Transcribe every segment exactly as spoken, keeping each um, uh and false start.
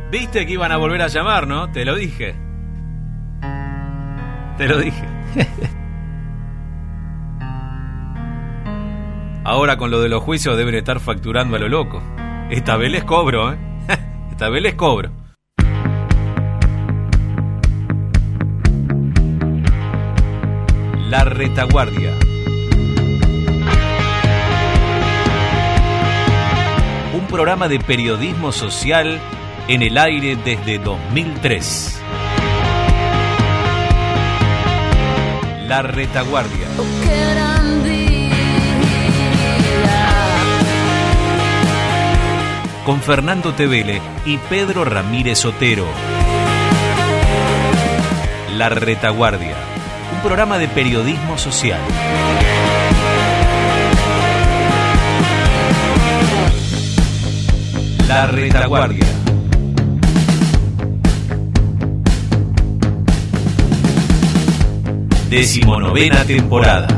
Viste que iban a volver a llamar, ¿no? Te lo dije. Te lo dije. Ahora con lo de los juicios deben estar facturando a lo loco. Esta vez les cobro, ¿eh? Esta vez les cobro. La Retaguardia. Un programa de periodismo social en el aire desde dos mil tres. La Retaguardia. Con Fernando Tevele y Pedro Ramírez Otero. La Retaguardia. Un programa de periodismo social. La Retaguardia. Decimonovena temporada.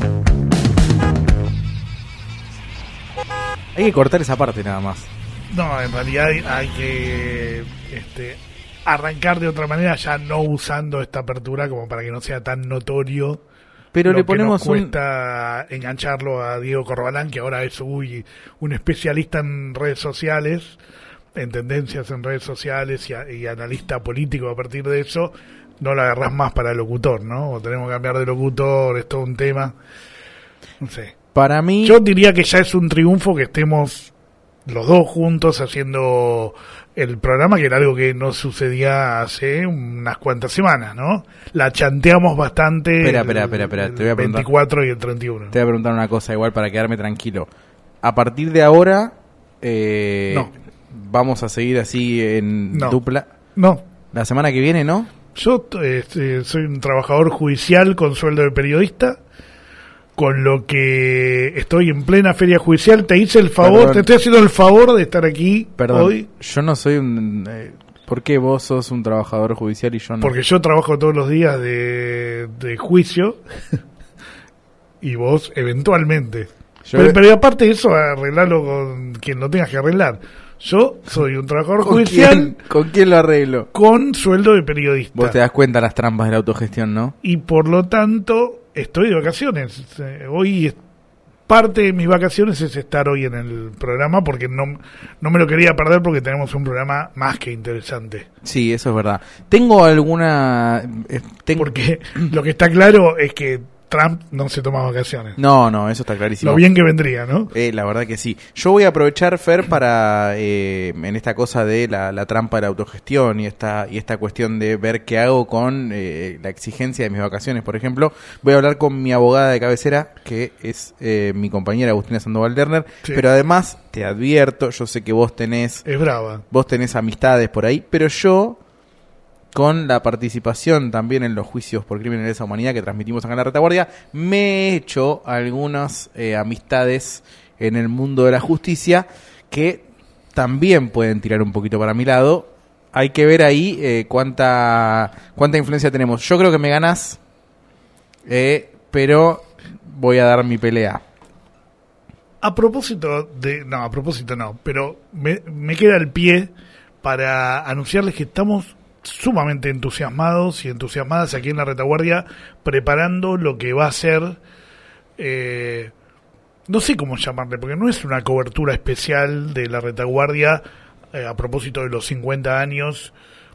Hay que cortar esa parte nada más. No, en realidad hay, hay que este, arrancar de otra manera, ya no usando esta apertura como para que no sea tan notorio. Pero lo le ponemos que nos cuesta un... engancharlo a Diego Corbalán, que ahora es uy, un especialista en redes sociales, en tendencias en redes sociales y, a, y analista político a partir de eso. No lo agarrás más para locutor, ¿no? O tenemos que cambiar de locutor, es todo un tema. No sé. Para mí... Yo diría que ya es un triunfo que estemos los dos juntos haciendo el programa, que era algo que no sucedía hace unas cuantas semanas, ¿no? La chanteamos bastante. Espera, espera, espera, espera. Te voy a el veinticuatro y el treinta y uno. Te voy a preguntar una cosa igual para quedarme tranquilo. A partir de ahora, eh, no. vamos a seguir así en no. dupla. No. La semana que viene, ¿no? Yo eh, soy un trabajador judicial con sueldo de periodista, con lo que estoy en plena feria judicial. Te hice el favor, Perdón. te estoy haciendo el favor de estar aquí Perdón, hoy. Yo no soy un... Eh, ¿Por qué vos sos un trabajador judicial y yo no? Porque yo trabajo todos los días de, de juicio y vos eventualmente. Yo Pero, pero aparte de eso, arreglarlo con quien lo tengas que arreglar. Yo soy un trabajador ¿Con judicial. Quién? ¿Con quién lo arreglo? Con sueldo de periodista. Vos te das cuenta las trampas de la autogestión, ¿no? Y por lo tanto, estoy de vacaciones. Hoy, parte de mis vacaciones es estar hoy en el programa, porque no, no me lo quería perder, porque tenemos un programa más que interesante. Sí, eso es verdad. Tengo alguna... Eh, tengo... Porque lo que está claro es que Trump no se toma vacaciones. No, no, eso está clarísimo. Lo bien que vendría, ¿no? Eh, la verdad que sí. Yo voy a aprovechar, Fer, para eh, en esta cosa de la, la trampa de la autogestión y esta y esta cuestión de ver qué hago con eh, la exigencia de mis vacaciones, por ejemplo. Voy a hablar con mi abogada de cabecera, que es eh, mi compañera Agustina Sandoval Lerner, sí. Pero además te advierto, yo sé que vos tenés... Es brava. Vos tenés amistades por ahí, pero yo... con la participación también en los juicios por crímenes de lesa humanidad que transmitimos acá en la Retaguardia, me he hecho algunas eh, amistades en el mundo de la justicia que también pueden tirar un poquito para mi lado. Hay que ver ahí eh, cuánta cuánta influencia tenemos. Yo creo que me ganás, eh, pero voy a dar mi pelea. A propósito de... No, a propósito no, pero me, me queda el pie para anunciarles que estamos sumamente entusiasmados y entusiasmadas aquí en la Retaguardia, preparando lo que va a ser, eh, no sé cómo llamarle, porque no es una cobertura especial de la Retaguardia eh, a propósito de los cincuenta años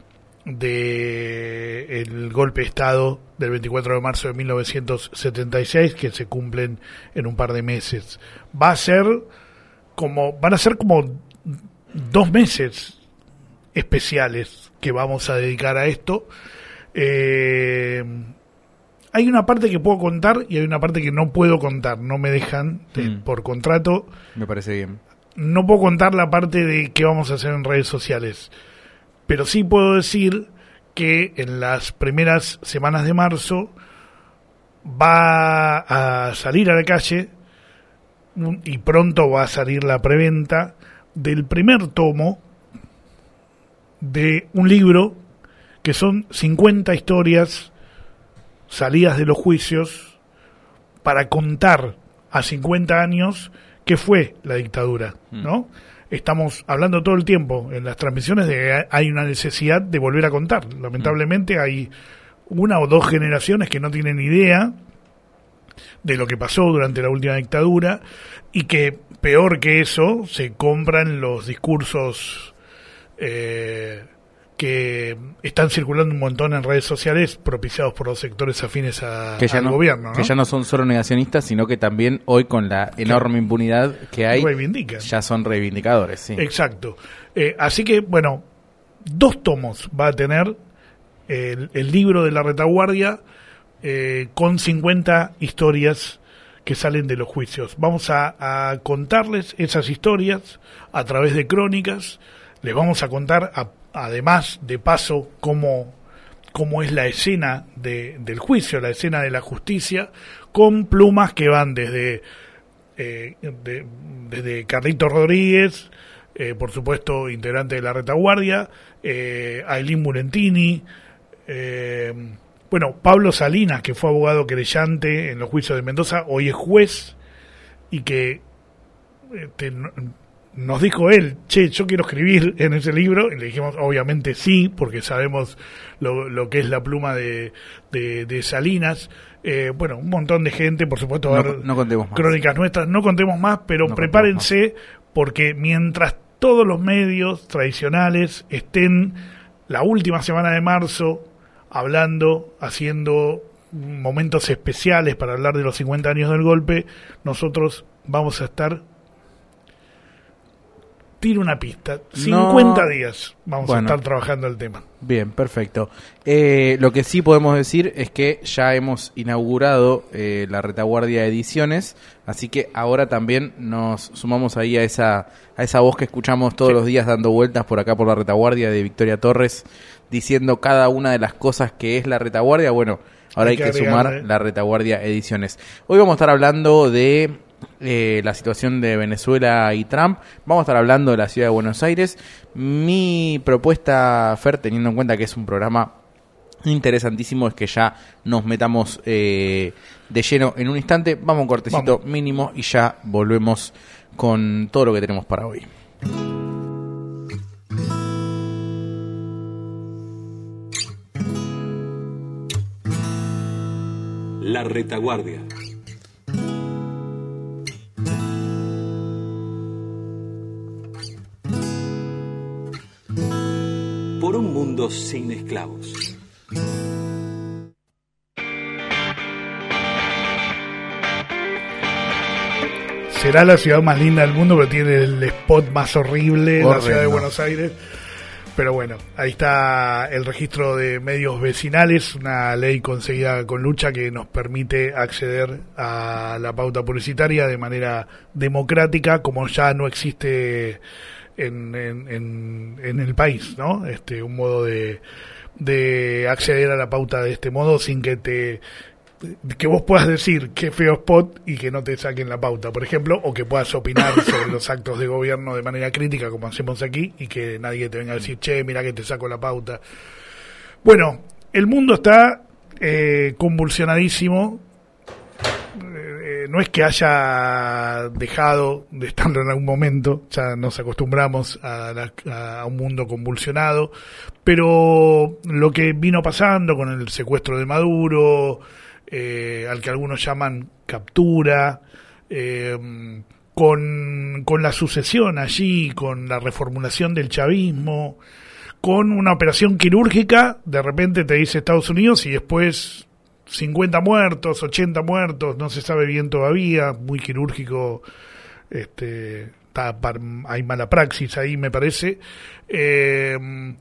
de el golpe de Estado del veinticuatro de marzo de mil novecientos setenta y seis, que se cumplen en un par de meses. Va a ser como, van a ser como dos meses especiales que vamos a dedicar a esto. Eh, hay una parte que puedo contar y hay una parte que no puedo contar, no me dejan de, mm. por contrato. Me parece bien. No puedo contar la parte de qué vamos a hacer en redes sociales, pero sí puedo decir que en las primeras semanas de marzo va a salir a la calle y pronto va a salir la preventa del primer tomo de un libro que son cincuenta historias salidas de los juicios para contar a cincuenta años qué fue la dictadura, ¿no? estamos hablando todo el tiempo en las transmisiones de que hay una necesidad de volver a contar. Lamentablemente hay una o dos generaciones que no tienen idea de lo que pasó durante la última dictadura y que, peor que eso, se compran los discursos eh, que están circulando un montón en redes sociales propiciados por los sectores afines a, que ya al no, gobierno, ¿no? Que ya no son solo negacionistas, sino que también hoy, con la enorme impunidad que hay, reivindican. Ya son reivindicadores. Sí. Exacto. Eh, así que, bueno, dos tomos va a tener el, el libro de la retaguardia, eh, con cincuenta historias que salen de los juicios. Vamos a, a contarles esas historias a través de crónicas. Les vamos a contar, a, además, de paso, cómo, cómo es la escena de, del juicio, la escena de la justicia, con plumas que van desde, eh, de, desde Carlitos Rodríguez, eh, por supuesto, integrante de la retaguardia, eh, Ailín Murentini, eh, bueno, Pablo Salinas, que fue abogado querellante en los juicios de Mendoza, hoy es juez, y que este, nos dijo él, che, yo quiero escribir en ese libro, y le dijimos, obviamente sí, porque sabemos lo, lo que es la pluma de, de, de Salinas. Eh, bueno, un montón de gente, por supuesto, va a haber no, no contemos más. Crónicas nuestras, no contemos más, pero no prepárense, porque mientras todos los medios tradicionales estén la última semana de marzo hablando, haciendo momentos especiales para hablar de los cincuenta años del golpe, nosotros vamos a estar, tiro una pista, cincuenta no. días vamos bueno. a estar trabajando el tema. Bien, perfecto. Eh, lo que sí podemos decir es que ya hemos inaugurado eh, la Retaguardia Ediciones, así que ahora también nos sumamos ahí a esa a esa voz que escuchamos todos sí. los días dando vueltas por acá por la Retaguardia, de Victoria Torres, diciendo cada una de las cosas que es la Retaguardia. Bueno, ahora hay, hay que, que sumar la Retaguardia Ediciones. Hoy vamos a estar hablando de eh, la situación de Venezuela y Trump. Vamos a estar hablando de la ciudad de Buenos Aires. Mi propuesta, Fer, teniendo en cuenta que es un programa interesantísimo, es que ya nos metamos eh, de lleno en un instante. Vamos a un cortecito vamos. mínimo y ya volvemos con todo lo que tenemos para hoy. La Retaguardia. Por un mundo sin esclavos. Será la ciudad más linda del mundo, pero tiene el spot más horrible, Horrendo. La ciudad de Buenos Aires. Pero bueno, ahí está el registro de medios vecinales, una ley conseguida con lucha que nos permite acceder a la pauta publicitaria de manera democrática, como ya no existe en, en, en, en el país, ¿no? Este, un modo de, de acceder a la pauta de este modo sin que te que vos puedas decir qué feo spot y que no te saquen la pauta, por ejemplo, o que puedas opinar sobre los actos de gobierno de manera crítica, como hacemos aquí, y que nadie te venga a decir, che, mira que te saco la pauta. Bueno, el mundo está eh, convulsionadísimo. Eh, no es que haya dejado de estarlo en algún momento, ya nos acostumbramos a, la, a un mundo convulsionado, pero lo que vino pasando con el secuestro de Maduro, Eh, al que algunos llaman captura, eh, con, con la sucesión allí, con la reformulación del chavismo, con una operación quirúrgica, de repente te dice Estados Unidos y después cincuenta muertos, ochenta muertos, no se sabe bien todavía, muy quirúrgico, este, está, hay mala praxis ahí me parece, eh,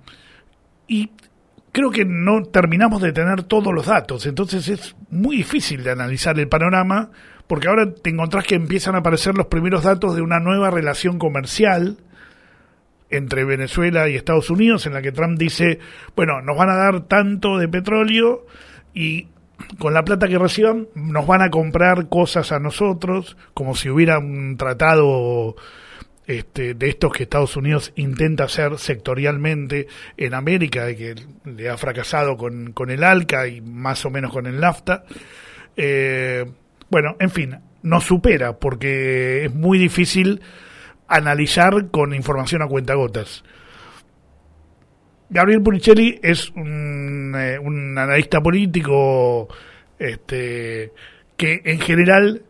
y creo que no terminamos de tener todos los datos, entonces es muy difícil de analizar el panorama, porque ahora te encontrás que empiezan a aparecer los primeros datos de una nueva relación comercial entre Venezuela y Estados Unidos, en la que Trump dice, bueno, nos van a dar tanto de petróleo y con la plata que reciban nos van a comprar cosas a nosotros, como si hubiera un tratado Este, de estos que Estados Unidos intenta hacer sectorialmente en América, y que le ha fracasado con, con el ALCA y más o menos con el NAFTA. Eh, bueno, en fin, nos supera porque es muy difícil analizar con información a cuentagotas. Gabriel Pulicelli es un, eh, un analista político este, que en general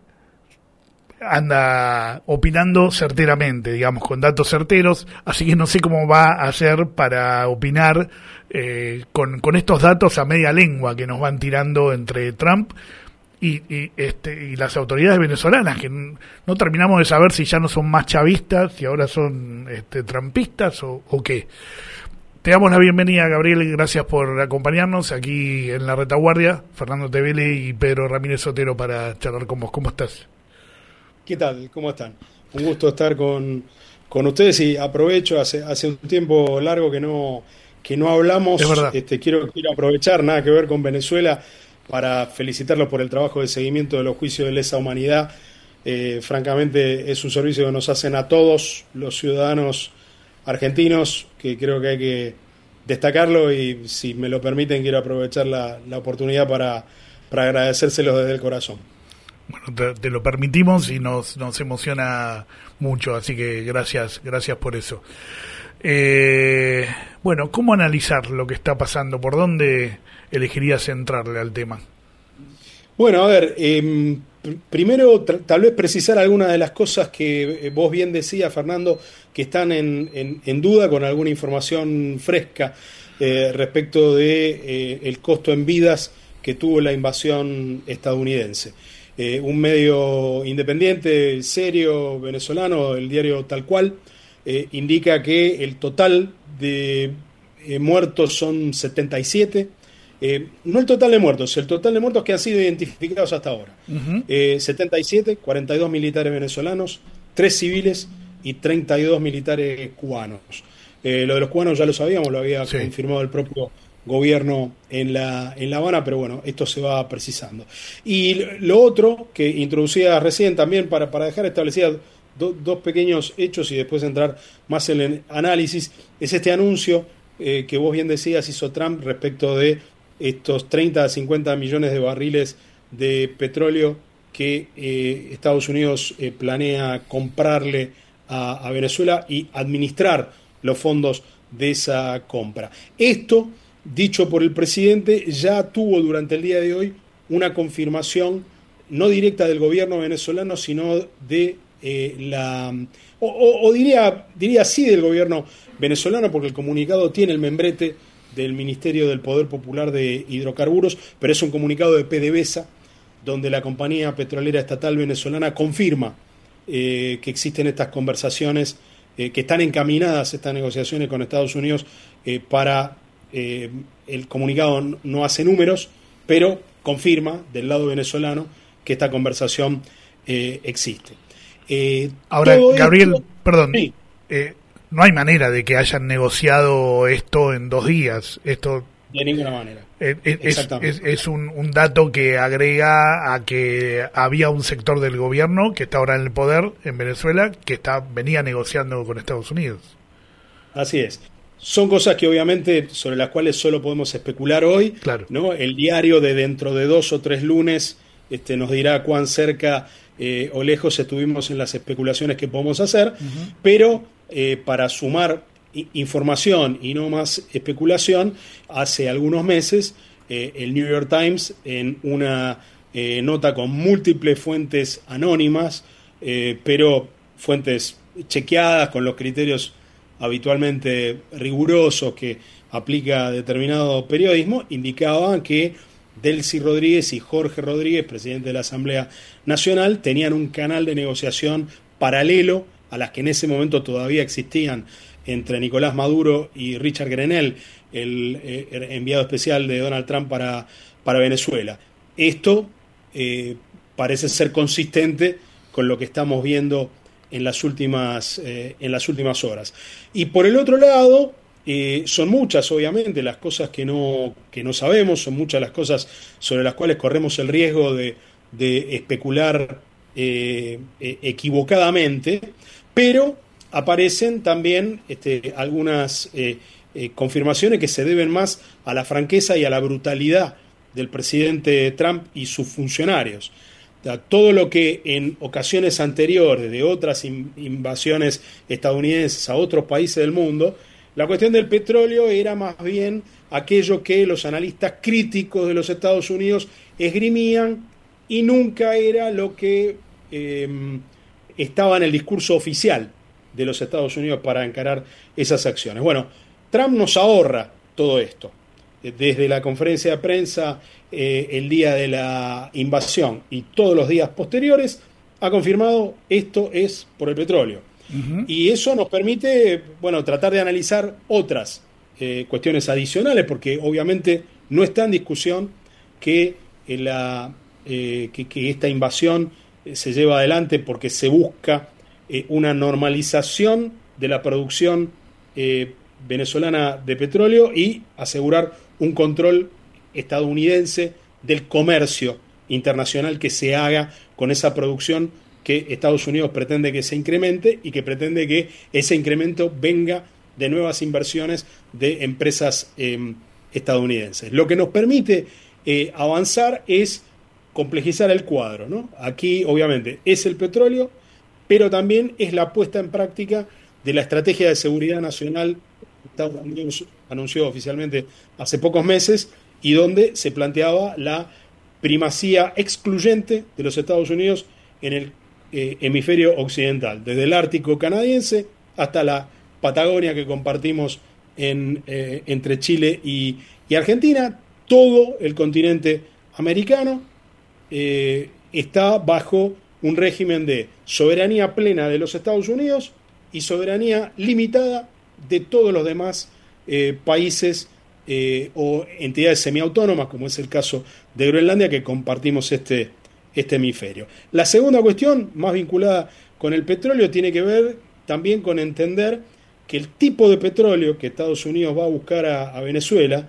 anda opinando certeramente, digamos, con datos certeros, así que no sé cómo va a hacer para opinar eh, con, con estos datos a media lengua que nos van tirando entre Trump y, y, este, y las autoridades venezolanas, que n- no terminamos de saber si ya no son más chavistas, si ahora son este, trumpistas o, o qué. Te damos la bienvenida, Gabriel, y gracias por acompañarnos aquí en La Retaguardia. Fernando Tevele y Pedro Ramírez Sotero para charlar con vos. ¿Cómo estás? ¿Qué tal? ¿Cómo están? Un gusto estar con, con ustedes y aprovecho, hace, hace un tiempo largo que no, que no hablamos. Es verdad. Este, quiero, quiero aprovechar, nada que ver con Venezuela, para felicitarlos por el trabajo de seguimiento de los juicios de lesa humanidad. Eh, francamente es un servicio que nos hacen a todos los ciudadanos argentinos, que creo que hay que destacarlo, y si me lo permiten quiero aprovechar la, la oportunidad para, para agradecérselos desde el corazón. Bueno, te, te lo permitimos y nos, nos emociona mucho, así que gracias, gracias por eso. Eh, bueno, ¿cómo analizar lo que está pasando? ¿Por dónde elegirías entrarle al tema? Bueno, a ver, eh, primero tra- tal vez precisar algunas de las cosas que eh, vos bien decías, Fernando, que están en, en, en duda, con alguna información fresca eh, respecto de eh, el costo en vidas que tuvo la invasión estadounidense. Eh, un medio independiente, serio, venezolano, el diario Tal Cual, eh, indica que el total de eh, muertos son setenta y siete. Eh, no el total de muertos, el total de muertos que han sido identificados hasta ahora. Uh-huh. Eh, setenta y siete, cuarenta y dos militares venezolanos, tres civiles y treinta y dos militares cubanos. Eh, lo de los cubanos ya lo sabíamos, lo había sí. confirmado el propio gobierno en La, en La Habana, pero bueno, esto se va precisando. Y lo otro que introducía recién también para, para dejar establecidas do, dos pequeños hechos y después entrar más en el análisis, es este anuncio eh, que vos bien decías hizo Trump respecto de estos treinta a cincuenta millones de barriles de petróleo que eh, Estados Unidos eh, planea comprarle a, a Venezuela y administrar los fondos de esa compra. Esto, dicho por el presidente, ya tuvo durante el día de hoy una confirmación no directa del gobierno venezolano, sino de eh, la... O, o, o diría, diría sí del gobierno venezolano, porque el comunicado tiene el membrete del Ministerio del Poder Popular de Hidrocarburos, pero es un comunicado de PDVSA, donde la compañía petrolera estatal venezolana confirma eh, que existen estas conversaciones, eh, que están encaminadas estas negociaciones con Estados Unidos eh, para... Eh, el comunicado no hace números, pero confirma del lado venezolano que esta conversación eh, existe. Eh, Ahora, Gabriel, esto, perdón, sí. eh, no hay manera de que hayan negociado esto en dos días. Esto De ninguna manera. eh, es, es, es un, un dato que agrega a que había un sector del gobierno que está ahora en el poder en Venezuela que está venía negociando con Estados Unidos. Así es. Son cosas que obviamente sobre las cuales solo podemos especular hoy, claro. ¿no? El diario de dentro de dos o tres lunes este, nos dirá cuán cerca eh, o lejos estuvimos en las especulaciones que podemos hacer, uh-huh. pero eh, para sumar i- información y no más especulación, hace algunos meses eh, el New York Times, en una eh, nota con múltiples fuentes anónimas, eh, pero fuentes chequeadas con los criterios habitualmente rigurosos que aplica determinado periodismo, indicaban que Delcy Rodríguez y Jorge Rodríguez, presidente de la Asamblea Nacional, tenían un canal de negociación paralelo a las que en ese momento todavía existían entre Nicolás Maduro y Richard Grenell, el eh, enviado especial de Donald Trump para, para Venezuela. Esto eh, parece ser consistente con lo que estamos viendo en las últimas eh, en las últimas horas. Y por el otro lado, eh, son muchas obviamente las cosas que no que no sabemos, son muchas las cosas sobre las cuales corremos el riesgo de, de especular eh, eh, equivocadamente, pero aparecen también este, algunas eh, eh, confirmaciones que se deben más a la franqueza y a la brutalidad del presidente Trump y sus funcionarios. Todo lo que en ocasiones anteriores de otras invasiones estadounidenses a otros países del mundo, la cuestión del petróleo era más bien aquello que los analistas críticos de los Estados Unidos esgrimían y nunca era lo que eh, estaba en el discurso oficial de los Estados Unidos para encarar esas acciones. Bueno, Trump nos ahorra todo esto. Desde la conferencia de prensa eh, el día de la invasión y todos los días posteriores, ha confirmado esto es por el petróleo. Uh-huh. Y eso nos permite, bueno, tratar de analizar otras eh, cuestiones adicionales, porque obviamente no está en discusión que, eh, la, eh, que, que esta invasión eh, se lleva adelante porque se busca eh, una normalización de la producción eh, venezolana de petróleo y asegurar un control estadounidense del comercio internacional que se haga con esa producción que Estados Unidos pretende que se incremente y que pretende que ese incremento venga de nuevas inversiones de empresas eh, estadounidenses. Lo que nos permite eh, avanzar es complejizar el cuadro, ¿no? Aquí obviamente es el petróleo, pero también es la puesta en práctica de la Estrategia de Seguridad Nacional que Estados Unidos anunció oficialmente hace pocos meses y donde se planteaba la primacía excluyente de los Estados Unidos en el eh, hemisferio occidental, desde el Ártico canadiense hasta la Patagonia que compartimos en, eh, entre Chile y, y Argentina. Todo el continente americano eh, está bajo un régimen de soberanía plena de los Estados Unidos y soberanía limitada de todos los demás eh, países eh, o entidades semiautónomas, como es el caso de Groenlandia, que compartimos este, este hemisferio. La segunda cuestión, más vinculada con el petróleo, tiene que ver también con entender que el tipo de petróleo que Estados Unidos va a buscar a, a Venezuela,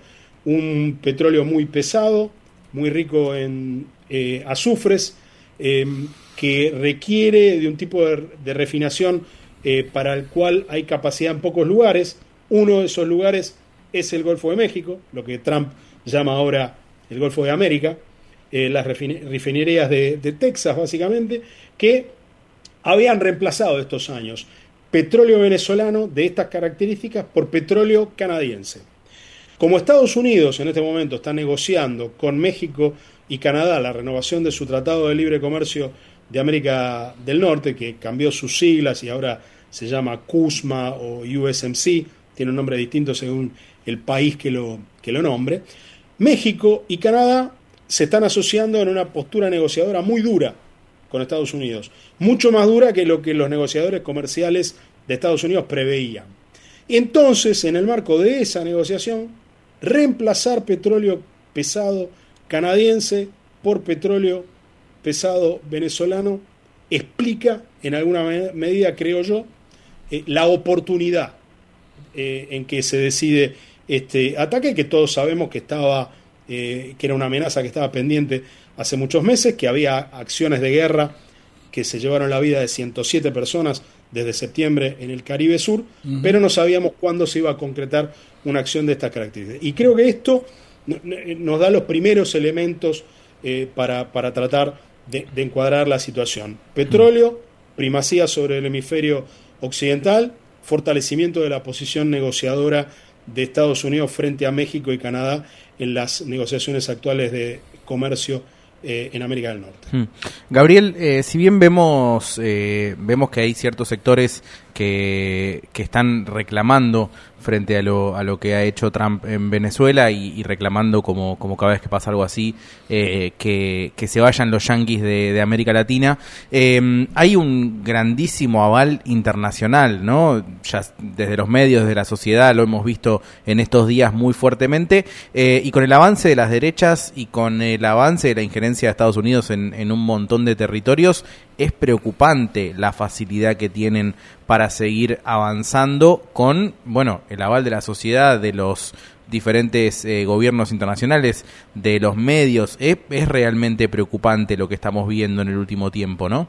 un petróleo muy pesado, muy rico en eh, azufres, eh, que requiere de un tipo de, de refinación eh, para el cual hay capacidad en pocos lugares. Uno de esos lugares es el Golfo de México, lo que Trump llama ahora el Golfo de América, eh, las refinerías de, de Texas básicamente, que habían reemplazado estos años petróleo venezolano de estas características por petróleo canadiense. Como Estados Unidos en este momento está negociando con México y Canadá la renovación de su Tratado de Libre Comercio de América del Norte, que cambió sus siglas y ahora se llama CUSMA o U S M C, tiene un nombre distinto según el país que lo, que lo nombre, México y Canadá se están asociando en una postura negociadora muy dura con Estados Unidos, mucho más dura que lo que los negociadores comerciales de Estados Unidos preveían. Y entonces, en el marco de esa negociación, reemplazar petróleo pesado canadiense por petróleo pesado venezolano explica, en alguna medida, creo yo, eh, la oportunidad eh, en que se decide este ataque, que todos sabemos que estaba, eh, que era una amenaza que estaba pendiente hace muchos meses, que había acciones de guerra que se llevaron la vida de ciento siete personas desde septiembre en el Caribe Sur, uh-huh. pero no sabíamos cuándo se iba a concretar una acción de estas características. Y creo que esto nos da los primeros elementos eh, para, para tratar de, de encuadrar la situación. Petróleo, primacía sobre el hemisferio occidental, fortalecimiento de la posición negociadora de Estados Unidos frente a México y Canadá en las negociaciones actuales de comercio eh, en América del Norte. Hmm. Gabriel, eh, si bien vemos eh, vemos que hay ciertos sectores que, que están reclamando frente a lo, a lo que ha hecho Trump en Venezuela y, y reclamando como, como cada vez que pasa algo así eh, que, que se vayan los yanquis de, de América Latina, eh, hay un grandísimo aval internacional, ¿no? Ya desde los medios, desde la sociedad, lo hemos visto en estos días muy fuertemente, eh, y con el avance de las derechas y con el avance de la injerencia de Estados Unidos en, en un montón de territorios, es preocupante la facilidad que tienen para seguir avanzando con, bueno, el aval de la sociedad, de los diferentes eh, gobiernos internacionales, de los medios. Es, es realmente preocupante lo que estamos viendo en el último tiempo, ¿no?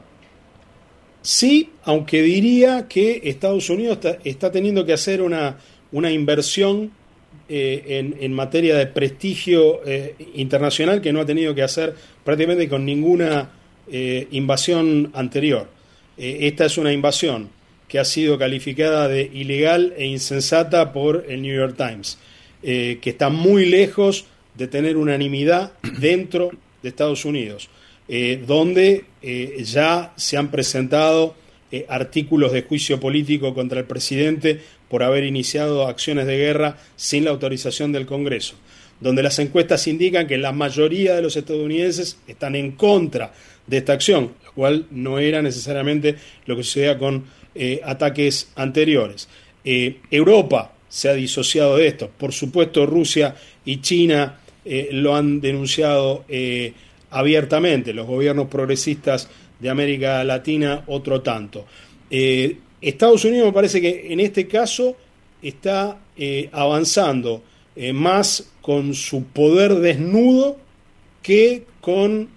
Sí, aunque diría que Estados Unidos está, está teniendo que hacer una, una inversión eh, en, en materia de prestigio eh, internacional que no ha tenido que hacer prácticamente con ninguna eh, invasión anterior. Eh, esta es una invasión que ha sido calificada de ilegal e insensata por el New York Times, eh, que está muy lejos de tener unanimidad dentro de Estados Unidos, eh, donde eh, ya se han presentado eh, artículos de juicio político contra el presidente por haber iniciado acciones de guerra sin la autorización del Congreso, donde las encuestas indican que la mayoría de los estadounidenses están en contra de esta acción, lo cual no era necesariamente lo que sucedía con eh, ataques anteriores. Eh, Europa se ha disociado de esto. Por supuesto, Rusia y China eh, lo han denunciado eh, abiertamente, los gobiernos progresistas de América Latina otro tanto. Eh, Estados Unidos me parece que en este caso está eh, avanzando eh, más con su poder desnudo que con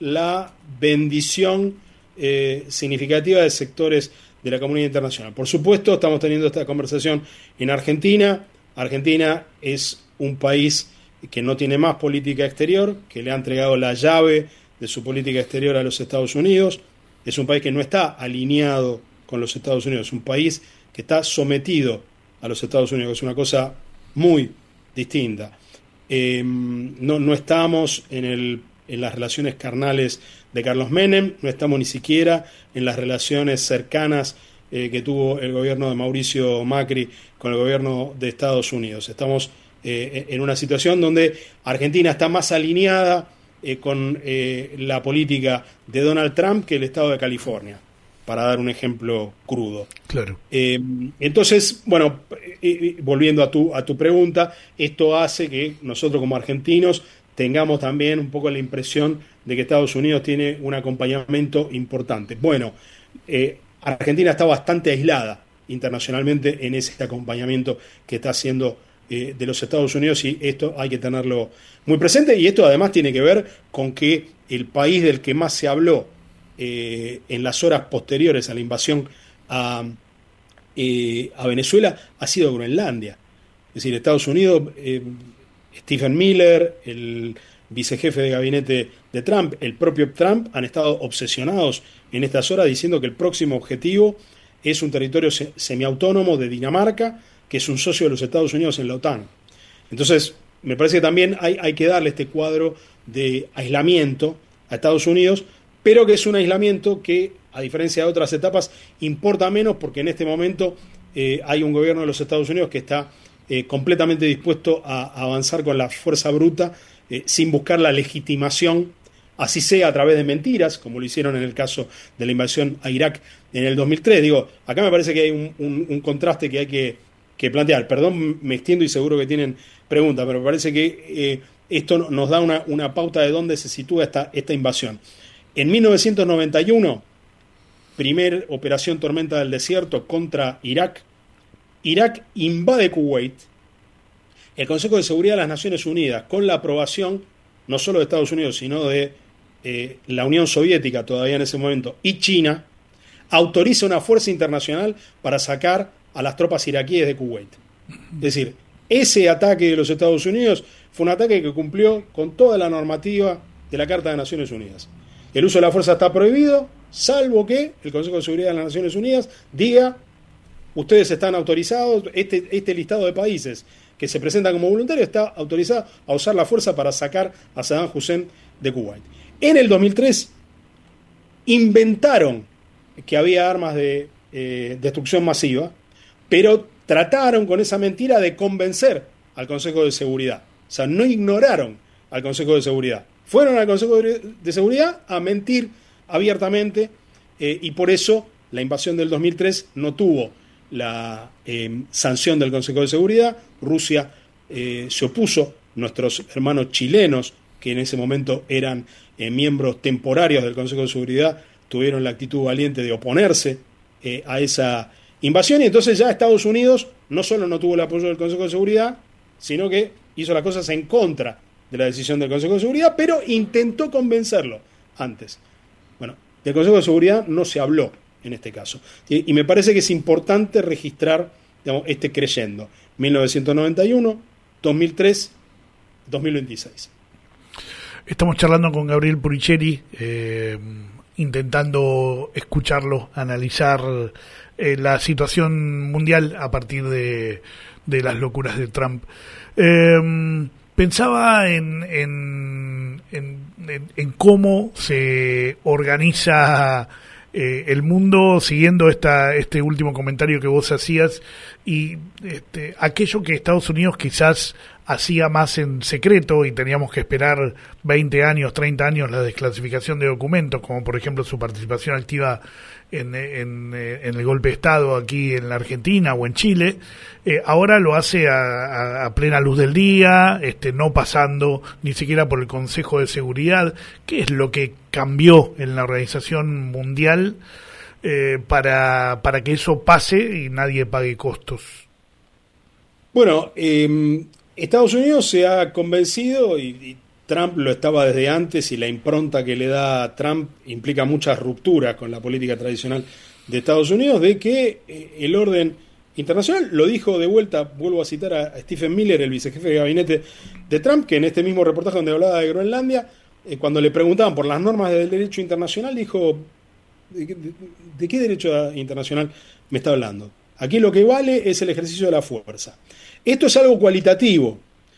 la bendición eh, significativa de sectores de la comunidad internacional. Por supuesto, estamos teniendo esta conversación en Argentina. Argentina es un país que no tiene más política exterior, que le ha entregado la llave de su política exterior a los Estados Unidos. Es un país que no está alineado con los Estados Unidos, es un país que está sometido a los Estados Unidos, que es una cosa muy distinta. Eh, no, no estamos en, el, en las relaciones carnales de Carlos Menem, no estamos ni siquiera en las relaciones cercanas eh, que tuvo el gobierno de Mauricio Macri con el gobierno de Estados Unidos. Estamos eh, en una situación donde Argentina está más alineada eh, con eh, la política de Donald Trump que el estado de California, para dar un ejemplo crudo. Claro. Eh, entonces, bueno, eh, volviendo a tu, a tu pregunta, esto hace que nosotros como argentinos tengamos también un poco la impresión de que Estados Unidos tiene un acompañamiento importante. Bueno, eh, Argentina está bastante aislada internacionalmente en ese acompañamiento que está haciendo eh, de los Estados Unidos, y esto hay que tenerlo muy presente, y esto además tiene que ver con que el país del que más se habló eh, en las horas posteriores a la invasión a, eh, a Venezuela ha sido Groenlandia. Es decir, Estados Unidos, eh, Stephen Miller, el vicejefe de gabinete de Trump, el propio Trump, han estado obsesionados en estas horas diciendo que el próximo objetivo es un territorio se- semiautónomo de Dinamarca, que es un socio de los Estados Unidos en la OTAN. Entonces, me parece que también hay, hay que darle este cuadro de aislamiento a Estados Unidos, pero que es un aislamiento que, a diferencia de otras etapas, importa menos, porque en este momento eh, hay un gobierno de los Estados Unidos que está eh, completamente dispuesto a, a avanzar con la fuerza bruta, eh, sin buscar la legitimación, así sea a través de mentiras, como lo hicieron en el caso de la invasión a Irak en el dos mil tres. Digo, acá me parece que hay un, un, un contraste que hay que, que plantear. Perdón, me extiendo y seguro que tienen preguntas, pero me parece que eh, esto nos da una, una pauta de dónde se sitúa esta, esta invasión. En mil novecientos noventa y uno, primer operación Tormenta del Desierto contra Irak, Irak invade Kuwait. El Consejo de Seguridad de las Naciones Unidas, con la aprobación no solo de Estados Unidos, sino de eh, la Unión Soviética todavía en ese momento, y China, autoriza una fuerza internacional para sacar a las tropas iraquíes de Kuwait. Es decir, ese ataque de los Estados Unidos fue un ataque que cumplió con toda la normativa de la Carta de Naciones Unidas. El uso de la fuerza está prohibido, salvo que el Consejo de Seguridad de las Naciones Unidas diga: ustedes están autorizados, este, este listado de países que se presentan como voluntarios está autorizado a usar la fuerza para sacar a Saddam Hussein de Kuwait. En el dos mil tres inventaron que había armas de eh, destrucción masiva, pero trataron con esa mentira de convencer al Consejo de Seguridad. O sea, no ignoraron al Consejo de Seguridad. Fueron al Consejo de Seguridad a mentir abiertamente, eh, y por eso la invasión del dos mil tres no tuvo la eh, sanción del Consejo de Seguridad. Rusia eh, se opuso, nuestros hermanos chilenos, que en ese momento eran eh, miembros temporarios del Consejo de Seguridad, tuvieron la actitud valiente de oponerse eh, a esa invasión, y entonces ya Estados Unidos no solo no tuvo el apoyo del Consejo de Seguridad, sino que hizo las cosas en contra de la decisión del Consejo de Seguridad, pero intentó convencerlo antes. Bueno, del Consejo de Seguridad no se habló en este caso. Y, y me parece que es importante registrar, digamos, este creyendo. mil novecientos noventa y uno, dos mil tres, dos mil veintiséis. Estamos charlando con Gabriel Puricheri, eh, intentando escucharlo, analizar eh, la situación mundial a partir de, de las locuras de Trump. Eh, pensaba en, en, en, en, en cómo se organiza eh, el mundo siguiendo esta, este último comentario que vos hacías y este, aquello que Estados Unidos quizás hacía más en secreto y teníamos que esperar veinte años, treinta años la desclasificación de documentos, como por ejemplo su participación activa en, en, en el golpe de Estado aquí en la Argentina o en Chile, eh, ahora lo hace a, a, a plena luz del día, este, no pasando ni siquiera por el Consejo de Seguridad. ¿Qué es lo que cambió en la Organización Mundial eh, para, para que eso pase y nadie pague costos? Bueno, eh, Estados Unidos se ha convencido, y, y Trump lo estaba desde antes, y la impronta que le da a Trump implica muchas rupturas con la política tradicional de Estados Unidos, de que eh, el orden internacional, lo dijo de vuelta, vuelvo a citar a Stephen Miller, el vicejefe de gabinete de Trump, que en este mismo reportaje donde hablaba de Groenlandia, eh, cuando le preguntaban por las normas del derecho internacional, dijo, ¿de, de, de qué derecho internacional me está hablando? Aquí lo que vale es el ejercicio de la fuerza. Esto es algo cualitativo,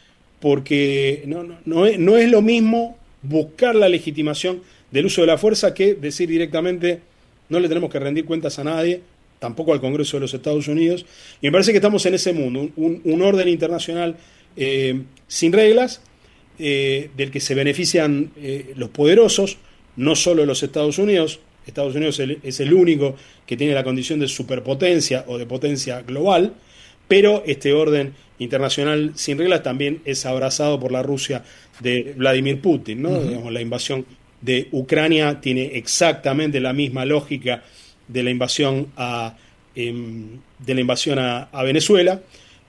porque no, no, no, es, no es lo mismo buscar la legitimación del uso de la fuerza que decir directamente no le tenemos que rendir cuentas a nadie, tampoco al Congreso de los Estados Unidos. Y me parece que estamos en ese mundo, un, un orden internacional eh, sin reglas, eh, del que se benefician eh, los poderosos, no solo los Estados Unidos. Estados Unidos es el, es el único que tiene la condición de superpotencia o de potencia global, pero este orden internacional sin reglas también es abrazado por la Rusia de Vladimir Putin, ¿no? Uh-huh. Digamos, la invasión de Ucrania tiene exactamente la misma lógica de la invasión a eh, de la invasión a, a Venezuela.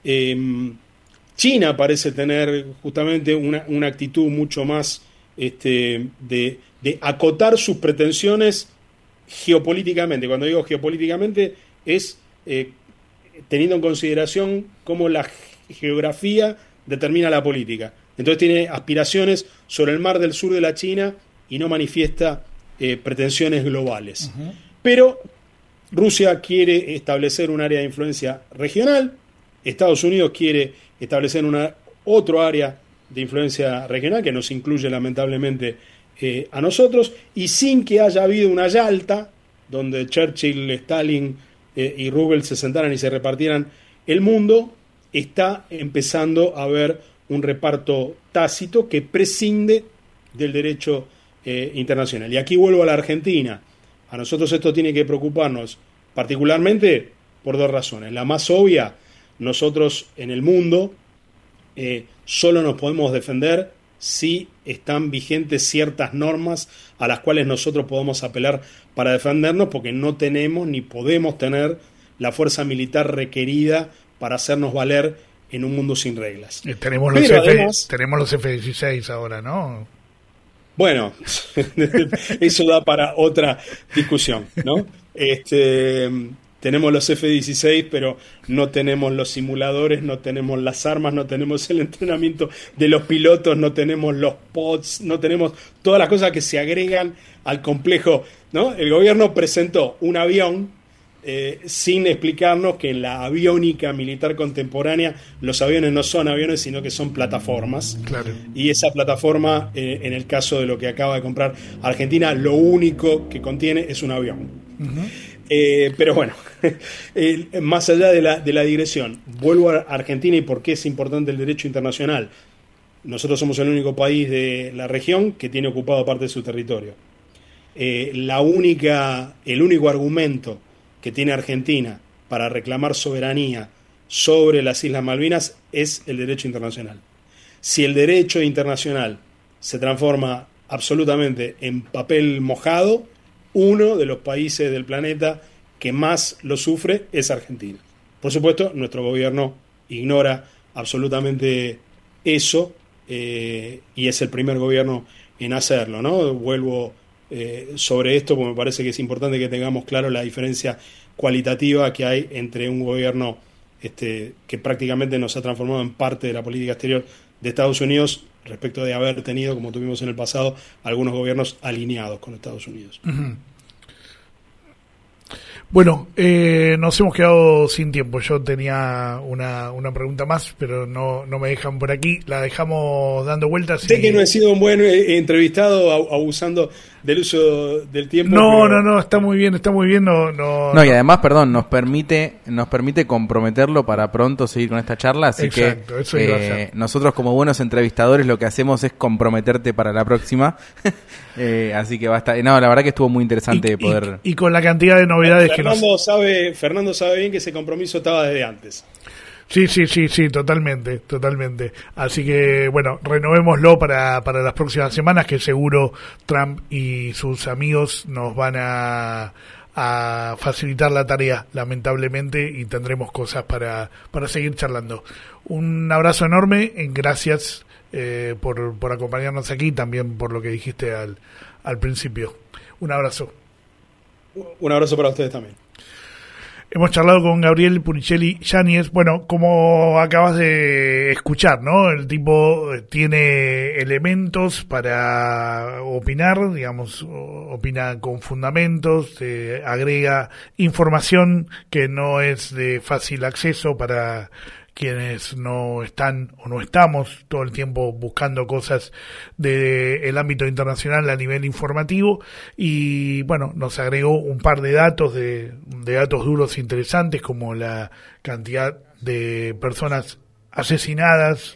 Eh, China parece tener justamente una, una actitud mucho más este, de, de acotar sus pretensiones geopolíticamente. Cuando digo geopolíticamente es eh, teniendo en consideración cómo la geografía determina la política. Entonces tiene aspiraciones sobre el mar del sur de la China y no manifiesta eh, pretensiones globales. Uh-huh. Pero Rusia quiere establecer un área de influencia regional, Estados Unidos quiere establecer una, otro área de influencia regional que nos incluye lamentablemente eh, a nosotros, y sin que haya habido una Yalta donde Churchill, Stalin eh, y Roosevelt se sentaran y se repartieran el mundo, está empezando a haber un reparto tácito que prescinde del derecho eh, internacional. Y aquí vuelvo a la Argentina. A nosotros esto tiene que preocuparnos particularmente por dos razones. La más obvia, nosotros en el mundo eh, solo nos podemos defender si están vigentes ciertas normas a las cuales nosotros podemos apelar para defendernos, porque no tenemos ni podemos tener la fuerza militar requerida para hacernos valer en un mundo sin reglas. Eh, tenemos, los F, además, tenemos los F dieciséis ahora, ¿no? Bueno, eso da para otra discusión, ¿no? Este, tenemos los F dieciséis, pero no tenemos los simuladores, no tenemos las armas, no tenemos el entrenamiento de los pilotos, no tenemos los pods, no tenemos todas las cosas que se agregan al complejo, ¿no? El gobierno presentó un avión eh, sin explicarnos que en la aviónica militar contemporánea los aviones no son aviones, sino que son plataformas. Claro. Y esa plataforma, eh, en el caso de lo que acaba de comprar Argentina, lo único que contiene es un avión. Uh-huh. Eh, pero bueno, eh, más allá de la, de la digresión, vuelvo a Argentina y por qué es importante el derecho internacional. Nosotros somos el único país de la región que tiene ocupado parte de su territorio. Eh, la única, el único argumento que tiene Argentina para reclamar soberanía sobre las Islas Malvinas es el derecho internacional. Si el derecho internacional se transforma absolutamente en papel mojado, uno de los países del planeta que más lo sufre es Argentina. Por supuesto, nuestro gobierno ignora absolutamente eso eh, y es el primer gobierno en hacerlo, ¿no? Vuelvo eh, sobre esto porque me parece que es importante que tengamos claro la diferencia cualitativa que hay entre un gobierno este, que prácticamente nos ha transformado en parte de la política exterior de Estados Unidos respecto de haber tenido, como tuvimos en el pasado, algunos gobiernos alineados con Estados Unidos. Uh-huh. Bueno, eh, nos hemos quedado sin tiempo. Yo tenía una, una pregunta más, pero no, no me dejan por aquí. La dejamos dando vueltas. Sé y... que no he sido un buen eh, entrevistado abusando del uso del tiempo. No, pero... no, no, está muy bien, está muy bien. No, no, no, y además, perdón, nos permite nos permite comprometerlo para pronto seguir con esta charla. Así Exacto, que eso iba a eh, hacer. nosotros como buenos entrevistadores lo que hacemos es comprometerte para la próxima. eh, así que basta. No, la verdad que estuvo muy interesante y, poder... Y, y con la cantidad de novedades Fernando que nos... sabe Fernando sabe bien que ese compromiso estaba desde antes. Sí, sí, sí, sí, totalmente, totalmente. Así que, bueno, renovémoslo para, para las próximas semanas, que seguro Trump y sus amigos nos van a, a facilitar la tarea, lamentablemente, y tendremos cosas para, para seguir charlando. Un abrazo enorme, gracias eh, por, por acompañarnos aquí, también por lo que dijiste al, al principio. Un abrazo. Un abrazo para ustedes también. Hemos charlado con Gabriel Puricelli Yáñez. Bueno, como acabas de escuchar, ¿no? El tipo tiene elementos para opinar, digamos, opina con fundamentos, eh, agrega información que no es de fácil acceso para quienes no están o no estamos todo el tiempo buscando cosas del ámbito internacional a nivel informativo, y bueno, nos agregó un par de datos de, de datos duros interesantes, como la cantidad de personas asesinadas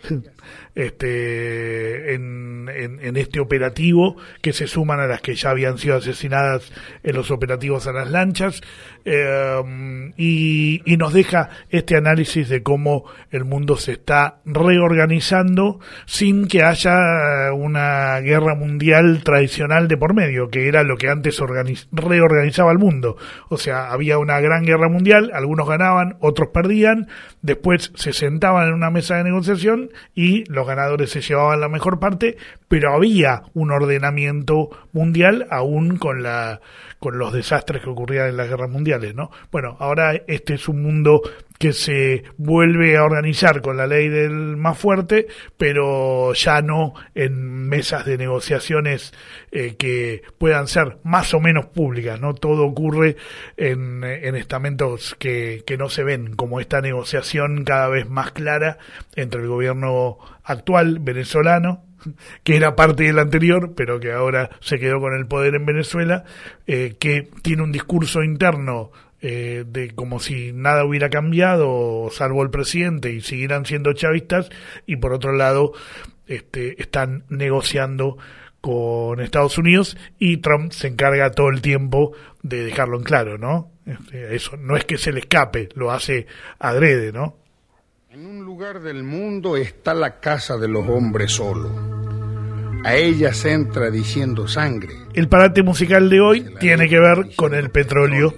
este en, en, en este operativo, que se suman a las que ya habían sido asesinadas en los operativos a las lanchas, eh, y, y nos deja este análisis de cómo el mundo se está reorganizando sin que haya una guerra mundial tradicional de por medio, que era lo que antes organiz- reorganizaba el mundo. O sea, había una gran guerra mundial, algunos ganaban, otros perdían, después se sentaban en una mesa de negociación y los ganadores se llevaban la mejor parte, pero había un ordenamiento mundial aún con la con los desastres que ocurrían en las guerras mundiales, ¿no? Bueno, ahora este es un mundo que se vuelve a organizar con la ley del más fuerte, pero ya no en mesas de negociaciones eh, que puedan ser más o menos públicas, ¿no? Todo ocurre en, en estamentos que, que no se ven, como esta negociación cada vez más clara entre el gobierno actual venezolano, que era parte del anterior, pero que ahora se quedó con el poder en Venezuela, eh, que tiene un discurso interno eh, de como si nada hubiera cambiado, salvo el presidente, y siguieran siendo chavistas, y por otro lado este, están negociando con Estados Unidos, y Trump se encarga todo el tiempo de dejarlo en claro, ¿no? Este, eso no es que se le escape, lo hace adrede, ¿no? En un lugar del mundo está la casa de los hombres solo. A ella se entra diciendo sangre. El parate musical de hoy tiene que ver con el petróleo.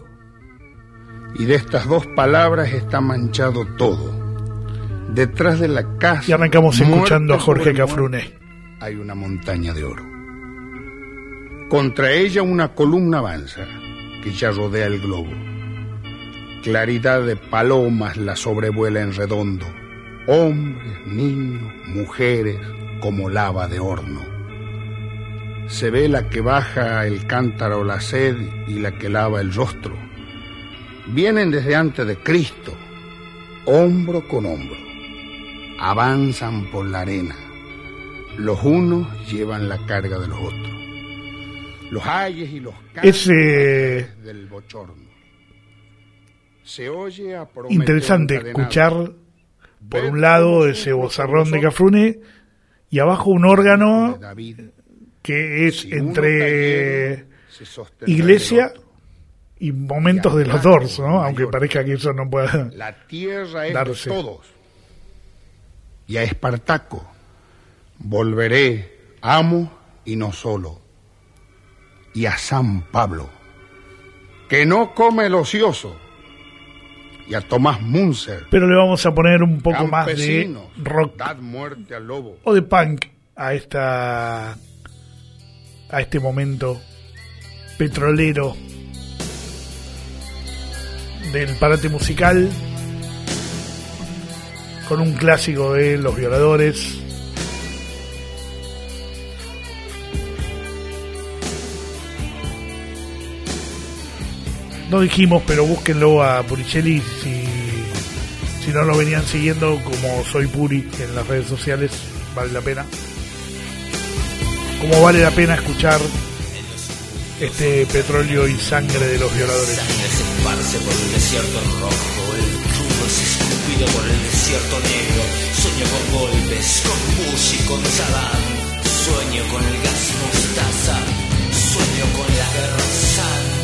Y de estas dos palabras está manchado todo. Detrás de la casa... Y arrancamos escuchando a Jorge muerte, Cafrune. Hay una montaña de oro. Contra ella una columna avanza, que ya rodea el globo. Claridad de palomas la sobrevuela en redondo. Hombres, niños, mujeres, como lava de horno. Se ve la que baja el cántaro la sed y la que lava el rostro. Vienen desde antes de Cristo, hombro con hombro. Avanzan por la arena. Los unos llevan la carga de los otros. Los ayes y los Ese... del bochorno. Se oye a interesante escuchar por un lado ese vozarrón de Cafrune y abajo un órgano que es entre iglesia y momentos de los Doors, ¿no? Aunque parezca que eso no pueda la tierra es darse. De todos. Y a Espartaco volveré amo y no solo. Y a San Pablo, que no come el ocioso. Y a Tomás Munzer. Pero le vamos a poner un poco más de rock dad muerte al lobo. O de punk a esta a este momento petrolero del parate musical, con un clásico de Los Violadores, no dijimos, pero búsquenlo a Puricelli si, si no lo venían siguiendo, como Soy Puri en las redes sociales, vale la pena. Como vale la pena escuchar este Petróleo y Sangre de los Violadores. Sangre se esparce por el desierto rojo, el crudo es escupido por el desierto negro. Sueño con golpes, con Bush y con Saddam. Sueño con el gas mostaza, sueño con la guerra santa.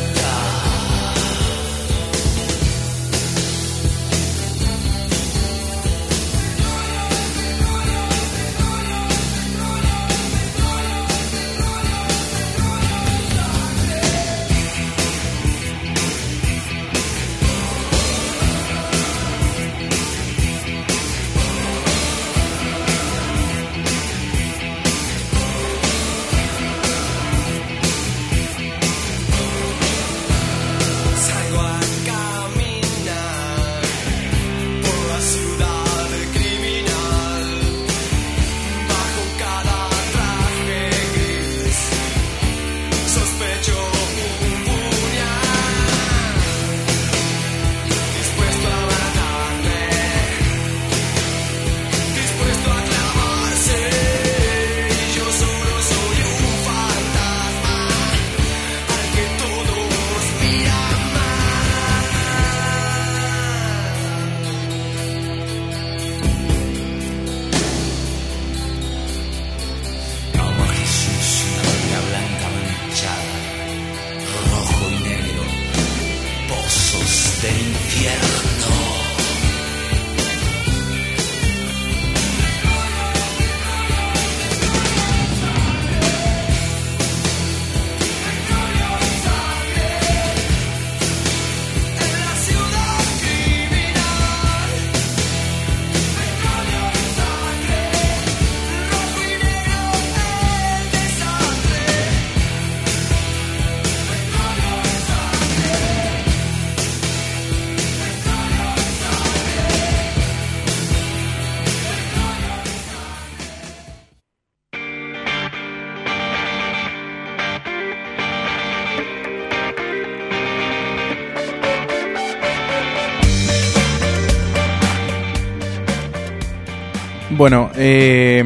Bueno, eh,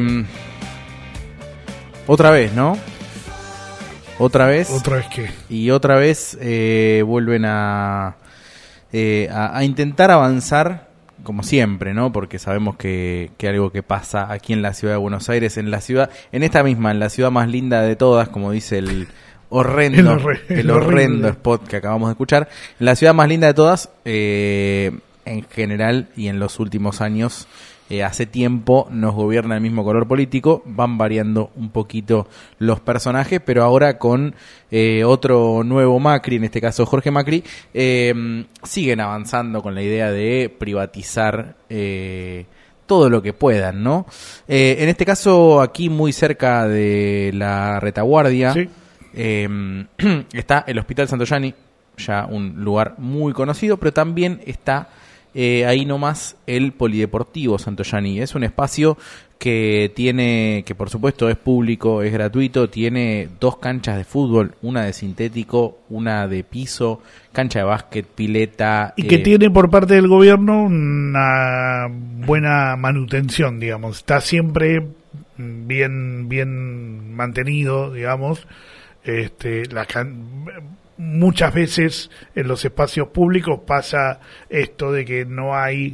otra vez, ¿no? Otra vez. ¿Otra vez qué? Y otra vez eh, vuelven a, eh, a, a intentar avanzar, como siempre, ¿no? Porque sabemos que, que algo que pasa aquí en la ciudad de Buenos Aires, en la ciudad, en esta misma, en la ciudad más linda de todas, como dice el horrendo, el, horre, el, el horrendo horrendo spot que acabamos de escuchar, en la ciudad más linda de todas, eh, en general y en los últimos años, Eh, hace tiempo nos gobierna el mismo color político, van variando un poquito los personajes, pero ahora con eh, otro nuevo Macri, en este caso Jorge Macri, eh, siguen avanzando con la idea de privatizar eh, todo lo que puedan, ¿no? Eh, en este caso, aquí muy cerca de la retaguardia, sí. eh, está el Hospital Santoyani, ya un lugar muy conocido, pero también está Eh, ahí nomás el Polideportivo Santoyani. Es un espacio que tiene, que por supuesto es público, es gratuito, tiene dos canchas de fútbol, una de sintético, una de piso, cancha de básquet, pileta. Y que eh, tiene por parte del gobierno una buena manutención, digamos. Está siempre bien, bien mantenido, digamos. Este, la can... Muchas veces en los espacios públicos pasa esto de que no hay